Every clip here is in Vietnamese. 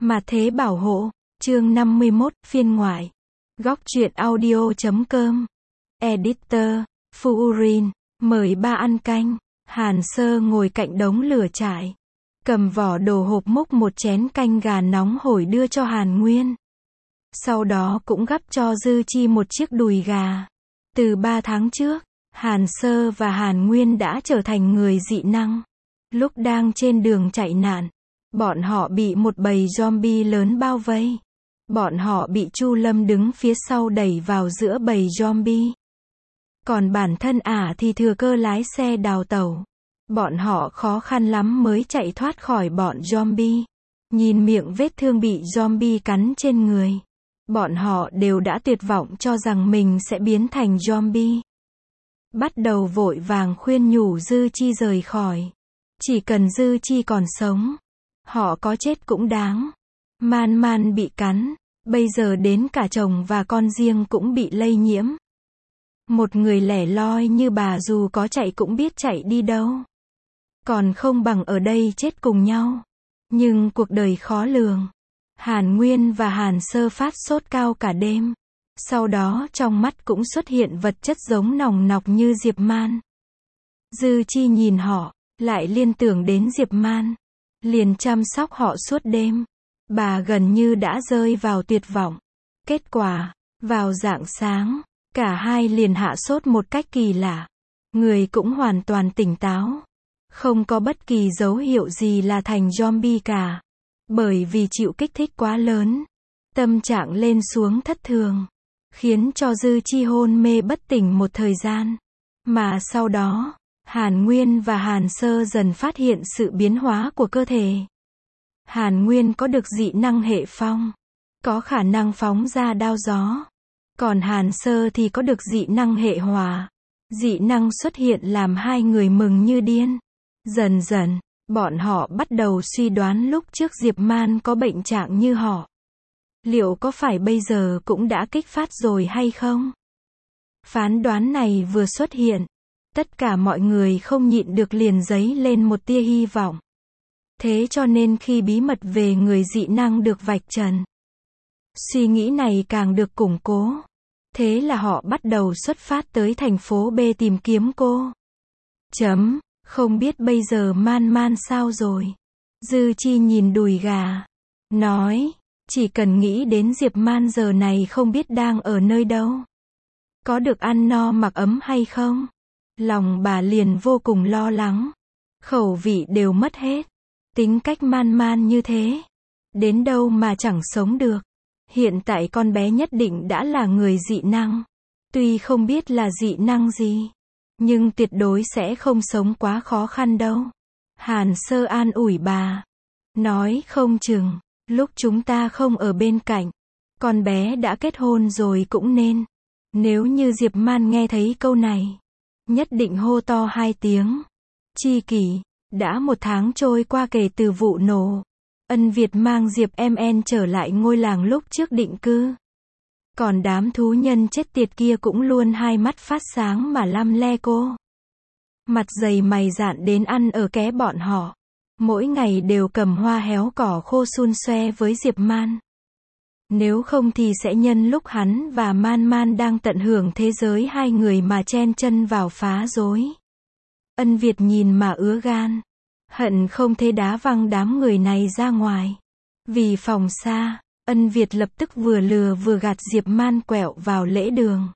Mà thế bảo hộ, chương 51, phiên ngoại. Góc truyện audio.com. Editor, Fuurin, mời ba ăn canh. Hàn Sơ ngồi cạnh đống lửa trại, cầm vỏ đồ hộp múc một chén canh gà nóng hổi đưa cho Hàn Nguyên. Sau đó cũng gắp cho Dư Chi một chiếc đùi gà. Từ 3 tháng trước, Hàn Sơ và Hàn Nguyên đã trở thành người dị năng. Lúc đang trên đường chạy nạn, bọn họ bị một bầy zombie lớn bao vây. Bọn họ bị Chu Lâm đứng phía sau đẩy vào giữa bầy zombie. Còn bản thân ả thì thừa cơ lái xe đào tẩu. Bọn họ khó khăn lắm mới chạy thoát khỏi bọn zombie. Nhìn miệng vết thương bị zombie cắn trên người, bọn họ đều đã tuyệt vọng cho rằng mình sẽ biến thành zombie. Bắt đầu vội vàng khuyên nhủ Dư Chi rời khỏi. Chỉ cần Dư Chi còn sống, họ có chết cũng đáng. Man Man bị cắn, bây giờ đến cả chồng và con riêng cũng bị lây nhiễm. Một người lẻ loi như bà dù có chạy cũng biết chạy đi đâu. Còn không bằng ở đây chết cùng nhau. Nhưng cuộc đời khó lường. Hàn Nguyên và Hàn Sơ phát sốt cao cả đêm. Sau đó trong mắt cũng xuất hiện vật chất giống nòng nọc như Diệp Man. Dư Chi nhìn họ, lại liên tưởng đến Diệp Man. Liền chăm sóc họ suốt đêm. Bà gần như đã rơi vào tuyệt vọng. Kết quả, vào rạng sáng, cả hai liền hạ sốt một cách kỳ lạ. Người cũng hoàn toàn tỉnh táo. Không có bất kỳ dấu hiệu gì là thành zombie cả. Bởi vì chịu kích thích quá lớn. Tâm trạng lên xuống thất thường. Khiến cho Dư Chi hôn mê bất tỉnh một thời gian. Mà sau đó, Hàn Nguyên và Hàn Sơ dần phát hiện sự biến hóa của cơ thể. Hàn Nguyên có được dị năng hệ phong. Có khả năng phóng ra đao gió. Còn Hàn Sơ thì có được dị năng hệ hỏa. Dị năng xuất hiện làm hai người mừng như điên. Dần dần, bọn họ bắt đầu suy đoán lúc trước Diệp Man có bệnh trạng như họ. Liệu có phải bây giờ cũng đã kích phát rồi hay không? Phán đoán này vừa xuất hiện, tất cả mọi người không nhịn được liền dấy lên một tia hy vọng. Thế cho nên khi bí mật về người dị năng được vạch trần, suy nghĩ này càng được củng cố. Thế là họ bắt đầu xuất phát tới thành phố B tìm kiếm cô. Không biết bây giờ Man Man sao rồi? Dư Chi nhìn đùi gà, nói, chỉ cần nghĩ đến Diệp Man giờ này không biết đang ở nơi đâu. Có được ăn no mặc ấm hay không? Lòng bà liền vô cùng lo lắng. Khẩu vị đều mất hết. Tính cách Man Man như thế, đến đâu mà chẳng sống được. Hiện tại con bé nhất định đã là người dị năng. Tuy không biết là dị năng gì, nhưng tuyệt đối sẽ không sống quá khó khăn đâu. Hàn Sơ an ủi bà, nói không chừng, lúc chúng ta không ở bên cạnh, con bé đã kết hôn rồi cũng nên. Nếu như Diệp Man nghe thấy câu này, nhất định hô to 2 tiếng. Chi kỷ, đã 1 tháng trôi qua kể từ vụ nổ. Ân Việt mang Diệp MN trở lại ngôi làng lúc trước định cư. Còn đám thú nhân chết tiệt kia cũng luôn hai mắt phát sáng mà lăm le cô. Mặt dày mày dạn đến ăn ở ké bọn họ. Mỗi ngày đều cầm hoa héo cỏ khô xun xoe với Diệp Man. Nếu không thì sẽ nhân lúc hắn và Man Man đang tận hưởng thế giới hai người mà chen chân vào phá rối. Ân Việt nhìn mà ứa gan. Hận không thể đá văng đám người này ra ngoài. Vì phòng xa, Ân Việt lập tức vừa lừa vừa gạt Diệp Man quẹo vào lễ đường.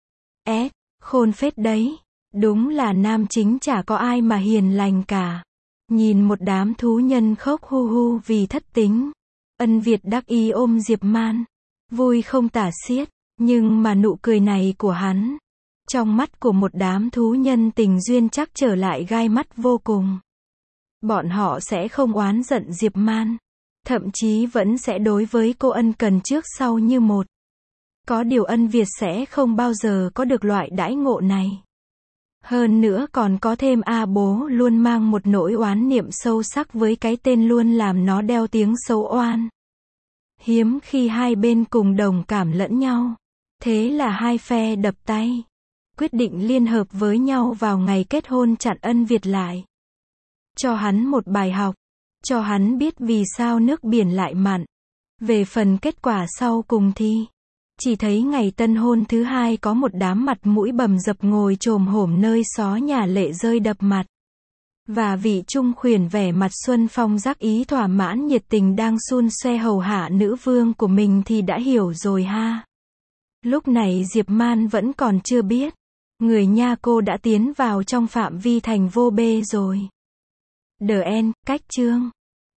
Khôn phết đấy. Đúng là nam chính chả có ai mà hiền lành cả. Nhìn một đám thú nhân khóc hu hu vì thất tính. Ân Việt đắc ý ôm Diệp Man. Vui không tả xiết. Nhưng mà nụ cười này của hắn, trong mắt của một đám thú nhân tình duyên chắc trở lại gai mắt vô cùng. Bọn họ sẽ không oán giận Diệp Man. Thậm chí vẫn sẽ đối với cô ân cần trước sau như một. Có điều Ân Việt sẽ không bao giờ có được loại đãi ngộ này. Hơn nữa còn có thêm bố luôn mang một nỗi oán niệm sâu sắc với cái tên luôn làm nó đeo tiếng xấu oan. Hiếm khi hai bên cùng đồng cảm lẫn nhau. Thế là hai phe đập tay. Quyết định liên hợp với nhau vào ngày kết hôn chặn Ân Việt lại. Cho hắn một bài học. Cho hắn biết vì sao nước biển lại mặn. Về phần kết quả sau cùng thì, chỉ thấy ngày tân hôn thứ hai có một đám mặt mũi bầm dập ngồi chồm hổm nơi xó nhà lệ rơi đập mặt. Và vị trung khuyển vẻ mặt xuân phong giác ý thỏa mãn nhiệt tình đang xun xoe hầu hạ nữ vương của mình thì đã hiểu rồi ha. Lúc này Diệp Man vẫn còn chưa biết. Người nha cô đã tiến vào trong phạm vi thành vô bê rồi. The End, cách chương